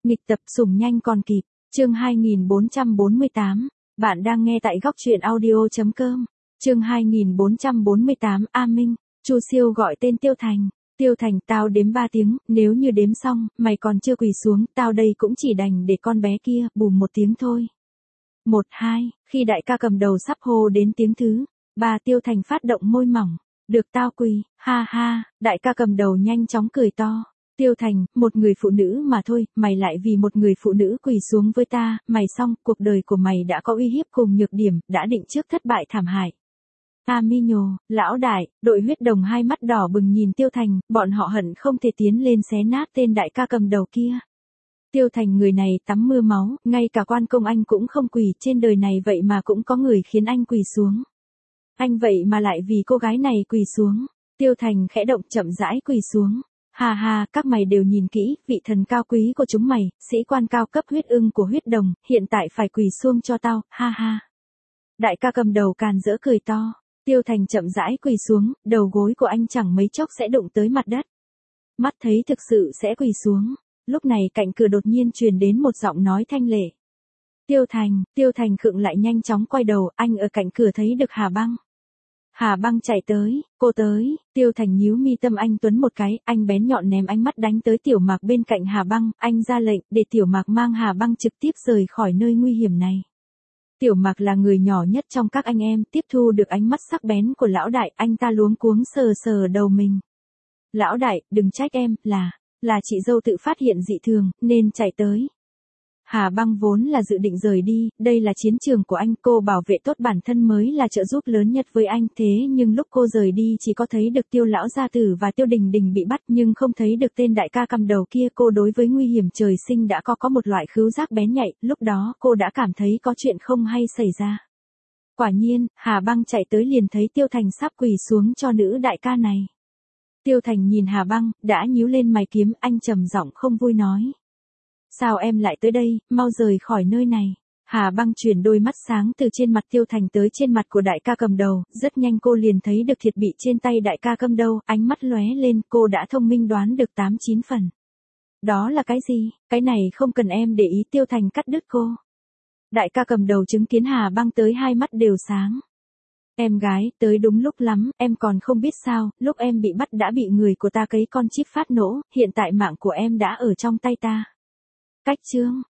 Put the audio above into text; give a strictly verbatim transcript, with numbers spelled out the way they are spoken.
Nghịch tập sủng nhanh còn kịp, chương hai nghìn bốn trăm bốn mươi tám, bạn đang nghe tại góc truyện audio chấm com, chương hai nghìn bốn trăm bốn mươi tám, A Minh, Chu Siêu gọi tên Tiêu Thành, Tiêu Thành tao đếm ba tiếng, nếu như đếm xong, mày còn chưa quỳ xuống, tao đây cũng chỉ đành để con bé kia, bùm một tiếng thôi. Một hai, khi đại ca cầm đầu sắp hô đến tiếng thứ, ba Tiêu Thành phát động môi mỏng, được tao quỳ, ha ha, đại ca cầm đầu nhanh chóng cười to. Tiêu Thành, một người phụ nữ mà thôi, mày lại vì một người phụ nữ quỳ xuống với ta, mày xong, cuộc đời của mày đã có uy hiếp cùng nhược điểm, đã định trước thất bại thảm hại. A Mi nhồ, lão đại, đội huyết đồng hai mắt đỏ bừng nhìn Tiêu Thành, bọn họ hận không thể tiến lên xé nát tên đại ca cầm đầu kia. Tiêu Thành người này tắm mưa máu, ngay cả quan công anh cũng không quỳ, trên đời này vậy mà cũng có người khiến anh quỳ xuống. Anh vậy mà lại vì cô gái này quỳ xuống. Tiêu Thành khẽ động chậm rãi quỳ xuống. Ha ha, các mày đều nhìn kỹ, vị thần cao quý của chúng mày, sĩ quan cao cấp huyết ưng của huyết đồng, hiện tại phải quỳ xuống cho tao, ha ha. Đại ca cầm đầu càn rỡ cười to. Tiêu Thành chậm rãi quỳ xuống, đầu gối của anh chẳng mấy chốc sẽ đụng tới mặt đất. Mắt thấy thực sự sẽ quỳ xuống. Lúc này cạnh cửa đột nhiên truyền đến một giọng nói thanh lệ. Tiêu Thành, Tiêu Thành khựng lại nhanh chóng quay đầu, anh ở cạnh cửa thấy được Hà Băng. Hà Băng chạy tới, cô tới, Tiêu Thành nhíu mi tâm anh tuấn một cái, anh bén nhọn ném ánh mắt đánh tới Tiểu Mạc bên cạnh Hà Băng, anh ra lệnh để Tiểu Mạc mang Hà Băng trực tiếp rời khỏi nơi nguy hiểm này. Tiểu Mạc là người nhỏ nhất trong các anh em, tiếp thu được ánh mắt sắc bén của lão đại, anh ta luống cuống sờ sờ đầu mình. Lão đại, đừng trách em, là, là chị dâu tự phát hiện dị thường, nên chạy tới. Hà Băng vốn là dự định rời đi, đây là chiến trường của anh, cô bảo vệ tốt bản thân mới là trợ giúp lớn nhất với anh, thế nhưng lúc cô rời đi chỉ có thấy được Tiêu lão gia tử và Tiêu Đình Đình bị bắt nhưng không thấy được tên đại ca cầm đầu kia, cô đối với nguy hiểm trời sinh đã có có một loại khứu giác bén nhạy, lúc đó cô đã cảm thấy có chuyện không hay xảy ra. Quả nhiên, Hà Băng chạy tới liền thấy Tiêu Thành sắp quỳ xuống cho nữ đại ca này. Tiêu Thành nhìn Hà Băng, đã nhíu lên mày kiếm, anh trầm giọng không vui nói. Sao em lại tới đây, mau rời khỏi nơi này. Hà Băng chuyển đôi mắt sáng từ trên mặt Tiêu Thành tới trên mặt của đại ca cầm đầu, rất nhanh cô liền thấy được thiệt bị trên tay đại ca cầm đầu, ánh mắt lóe lên, cô đã thông minh đoán được tám chín phần. Đó là cái gì, cái này không cần em để ý, Tiêu Thành cắt đứt cô. Đại ca cầm đầu chứng kiến Hà Băng tới hai mắt đều sáng. Em gái, tới đúng lúc lắm, em còn không biết sao, lúc em bị bắt đã bị người của ta cấy con chip phát nổ, hiện tại mạng của em đã ở trong tay ta. Cách chương,